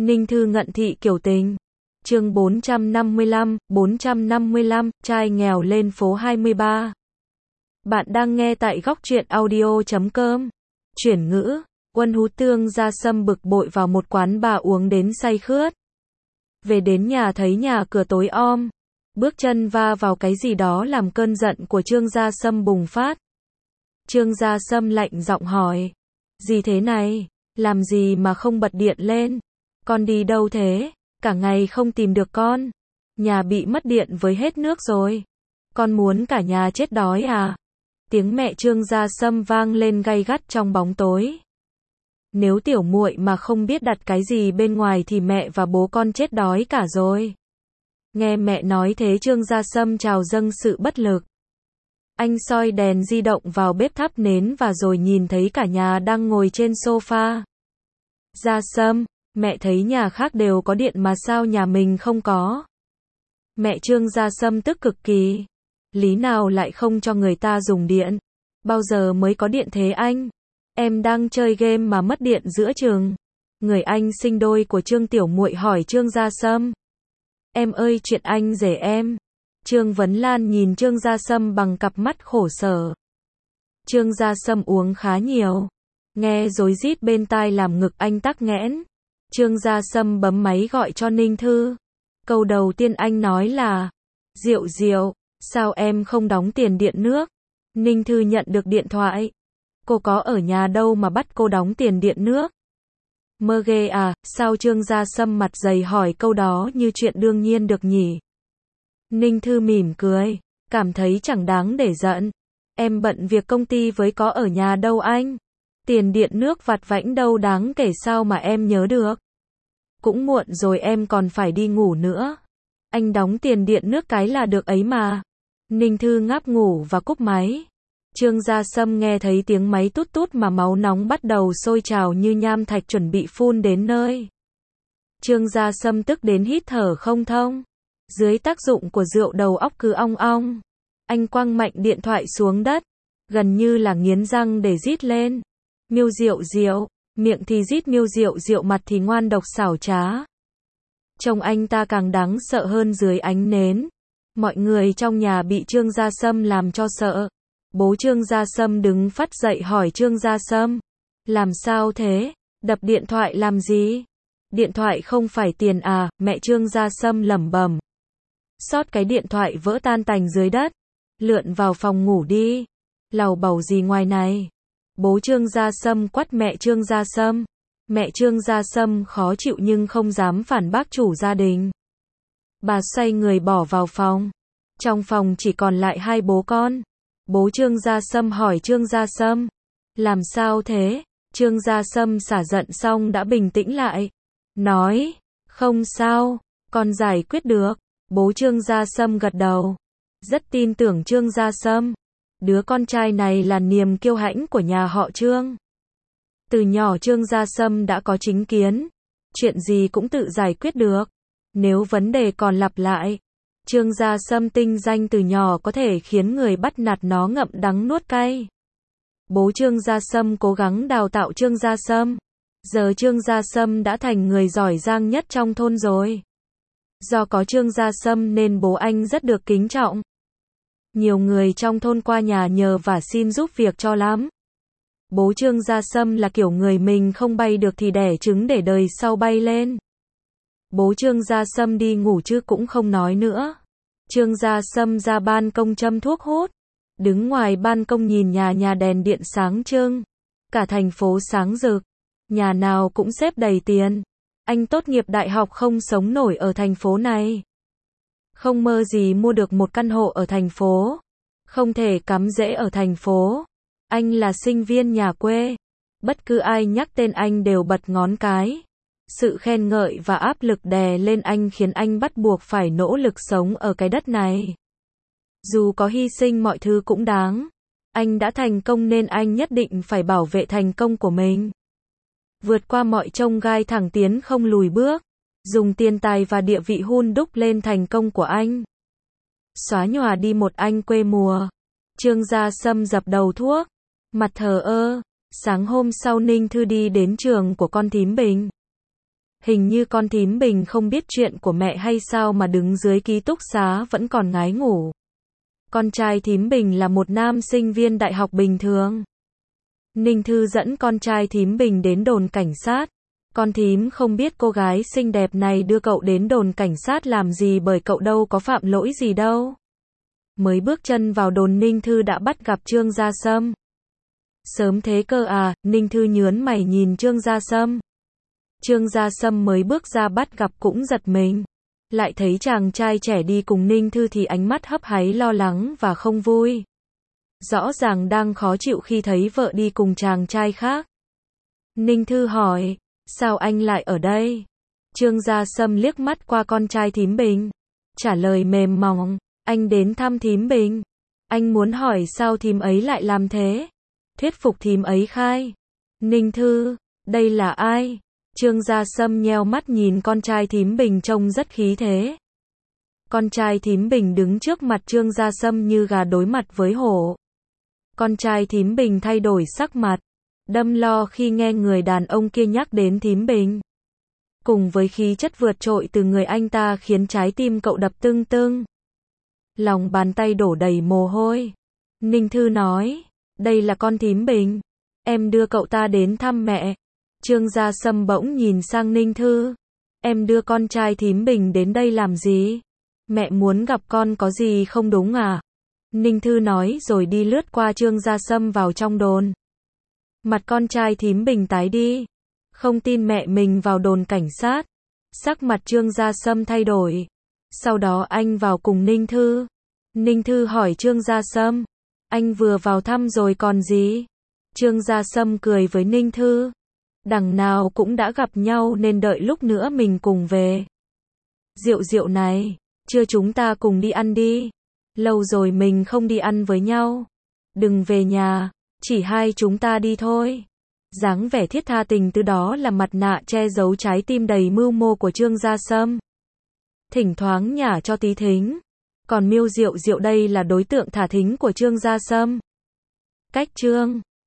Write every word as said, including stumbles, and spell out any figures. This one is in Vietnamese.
Ninh Thư ngận thị kiểu tình. Chương bốn trăm năm mươi lăm, bốn trăm năm mươi lăm, trai nghèo lên phố hai mươi ba. Bạn đang nghe tại góc truyện audio chấm com. Chuyển ngữ, Quân Hú Tương ra Sâm bực bội vào một quán bà uống đến say khướt. Về đến nhà thấy nhà cửa tối om, bước chân va vào cái gì đó làm cơn giận của Trương Gia Sâm bùng phát. Trương Gia Sâm lạnh giọng hỏi, gì thế này, làm gì mà không bật điện lên, con đi đâu thế, cả ngày không tìm được con, nhà bị mất điện với hết nước rồi, con muốn cả nhà chết đói à? Tiếng mẹ Trương Gia Sâm vang lên gay gắt trong bóng tối. Nếu tiểu muội mà không biết đặt cái gì bên ngoài thì mẹ và bố con chết đói cả rồi. Nghe mẹ nói thế Trương Gia Sâm trào dâng sự bất lực. Anh soi đèn di động vào bếp thắp nến và rồi nhìn thấy cả nhà đang ngồi trên sofa. Gia Sâm, mẹ thấy nhà khác đều có điện mà sao nhà mình không có? Mẹ Trương Gia Sâm tức cực kỳ. Lý nào lại không cho người ta dùng điện? Bao giờ mới có điện thế anh? Em đang chơi game mà mất điện giữa chừng. Người anh sinh đôi của Trương Tiểu Muội hỏi Trương Gia Sâm. Em ơi chuyện anh rể em. Trương Vấn Lan nhìn Trương Gia Sâm bằng cặp mắt khổ sở. Trương Gia Sâm uống khá nhiều. Nghe rối rít bên tai làm ngực anh tắc nghẽn. Trương Gia Sâm bấm máy gọi cho Ninh Thư. Câu đầu tiên anh nói là, Diệu Diệu, sao em không đóng tiền điện nước? Ninh Thư nhận được điện thoại. Cô có ở nhà đâu mà bắt cô đóng tiền điện nước? Mơ ghê à, sao Trương Gia Sâm mặt dày hỏi câu đó như chuyện đương nhiên được nhỉ? Ninh Thư mỉm cười, cảm thấy chẳng đáng để giận. Em bận việc công ty với có ở nhà đâu anh. Tiền điện nước vặt vãnh đâu đáng kể sao mà em nhớ được. Cũng muộn rồi em còn phải đi ngủ nữa. Anh đóng tiền điện nước cái là được ấy mà. Ninh Thư ngáp ngủ và cúp máy. Trương Gia Sâm nghe thấy tiếng máy tút tút mà máu nóng bắt đầu sôi trào như nham thạch chuẩn bị phun đến nơi. Trương Gia Sâm tức đến hít thở không thông. Dưới tác dụng của rượu đầu óc cứ ong ong. Anh quăng mạnh điện thoại xuống đất. Gần như là nghiến răng để rít lên. Miêu Diệu Diệu, miệng thì rít Miêu Diệu Diệu mặt thì ngoan độc xảo trá. Trông anh ta càng đáng sợ hơn dưới ánh nến. Mọi người trong nhà bị Trương Gia Sâm làm cho sợ. Bố Trương Gia Sâm đứng phắt dậy hỏi Trương Gia Sâm. Làm sao thế? Đập điện thoại làm gì? Điện thoại không phải tiền à? Mẹ Trương Gia Sâm lẩm bẩm. Xót cái điện thoại vỡ tan tành dưới đất. Lượn vào phòng ngủ đi. Lầu bầu gì ngoài này? Bố Trương Gia Sâm quát mẹ Trương Gia Sâm. Mẹ Trương Gia Sâm khó chịu nhưng không dám phản bác chủ gia đình. Bà xoay người bỏ vào phòng. Trong phòng chỉ còn lại hai bố con. Bố Trương Gia Sâm hỏi Trương Gia Sâm. Làm sao thế? Trương Gia Sâm xả giận xong đã bình tĩnh lại. Nói, không sao, con giải quyết được. Bố Trương Gia Sâm gật đầu. Rất tin tưởng Trương Gia Sâm. Đứa con trai này là niềm kiêu hãnh của nhà họ Trương. Từ nhỏ Trương Gia Sâm đã có chính kiến. Chuyện gì cũng tự giải quyết được. Nếu vấn đề còn lặp lại, Trương Gia Sâm tinh danh từ nhỏ có thể khiến người bắt nạt nó ngậm đắng nuốt cay. Bố Trương Gia Sâm cố gắng đào tạo Trương Gia Sâm. Giờ Trương Gia Sâm đã thành người giỏi giang nhất trong thôn rồi. Do có Trương Gia Sâm nên bố anh rất được kính trọng. Nhiều người trong thôn qua nhà nhờ và xin giúp việc cho lắm. Bố Trương Gia Sâm là kiểu người mình không bay được thì đẻ trứng để đời sau bay lên. Bố Trương Gia Sâm đi ngủ chứ cũng không nói nữa. Trương Gia Sâm ra ban công châm thuốc hút. Đứng ngoài ban công nhìn nhà nhà đèn điện sáng trưng. Cả thành phố sáng rực. Nhà nào cũng xếp đầy tiền. Anh tốt nghiệp đại học không sống nổi ở thành phố này. Không mơ gì mua được một căn hộ ở thành phố. Không thể cắm rễ ở thành phố. Anh là sinh viên nhà quê. Bất cứ ai nhắc tên anh đều bật ngón cái. Sự khen ngợi và áp lực đè lên anh khiến anh bắt buộc phải nỗ lực sống ở cái đất này. Dù có hy sinh mọi thứ cũng đáng. Anh đã thành công nên anh nhất định phải bảo vệ thành công của mình. Vượt qua mọi chông gai thẳng tiến không lùi bước. Dùng tiền tài và địa vị hun đúc lên thành công của anh. Xóa nhòa đi một anh quê mùa. Trương Gia Sâm dập đầu thuốc. Mặt thờ ơ. Sáng hôm sau Ninh Thư đi đến trường của con thím Bình. Hình như con thím Bình không biết chuyện của mẹ hay sao mà đứng dưới ký túc xá vẫn còn ngái ngủ. Con trai thím Bình là một nam sinh viên đại học bình thường. Ninh Thư dẫn con trai thím Bình đến đồn cảnh sát. Con thím không biết cô gái xinh đẹp này đưa cậu đến đồn cảnh sát làm gì bởi cậu đâu có phạm lỗi gì đâu. Mới bước chân vào đồn Ninh Thư đã bắt gặp Trương Gia Sâm. Sớm thế cơ à, Ninh Thư nhớn mày nhìn Trương Gia Sâm. Trương Gia Sâm mới bước ra bắt gặp cũng giật mình. Lại thấy chàng trai trẻ đi cùng Ninh Thư thì ánh mắt hấp háy lo lắng và không vui. Rõ ràng đang khó chịu khi thấy vợ đi cùng chàng trai khác. Ninh Thư hỏi, sao anh lại ở đây? Trương Gia Sâm liếc mắt qua con trai thím Bình. Trả lời mềm mỏng, anh đến thăm thím Bình. Anh muốn hỏi sao thím ấy lại làm thế? Thuyết phục thím ấy khai. Ninh Thư, đây là ai? Trương Gia Sâm nheo mắt nhìn con trai thím Bình trông rất khí thế. Con trai thím Bình đứng trước mặt Trương Gia Sâm như gà đối mặt với hổ. Con trai thím Bình thay đổi sắc mặt, đâm lo khi nghe người đàn ông kia nhắc đến thím Bình. Cùng với khí chất vượt trội từ người anh ta khiến trái tim cậu đập tưng tưng. Lòng bàn tay đổ đầy mồ hôi. Ninh Thư nói, đây là con thím Bình. Em đưa cậu ta đến thăm mẹ. Trương Gia Sâm bỗng nhìn sang Ninh Thư. Em đưa con trai thím Bình đến đây làm gì? Mẹ muốn gặp con có gì không đúng à? Ninh Thư nói rồi đi lướt qua Trương Gia Sâm vào trong đồn. Mặt con trai thím Bình tái đi. Không tin mẹ mình vào đồn cảnh sát. Sắc mặt Trương Gia Sâm thay đổi. Sau đó anh vào cùng Ninh Thư. Ninh Thư hỏi Trương Gia Sâm. Anh vừa vào thăm rồi còn gì? Trương Gia Sâm cười với Ninh Thư. Đằng nào cũng đã gặp nhau nên đợi lúc nữa mình cùng về. Rượu rượu này, trưa chúng ta cùng đi ăn đi. Lâu rồi mình không đi ăn với nhau. Đừng về nhà, chỉ hai chúng ta đi thôi. Dáng vẻ thiết tha tình tứ đó là mặt nạ che giấu trái tim đầy mưu mô của Trương Gia Sâm. Thỉnh thoảng nhả cho tí thính. Còn Miêu Diệu Diệu đây là đối tượng thả thính của Trương Gia Sâm. Cách Trương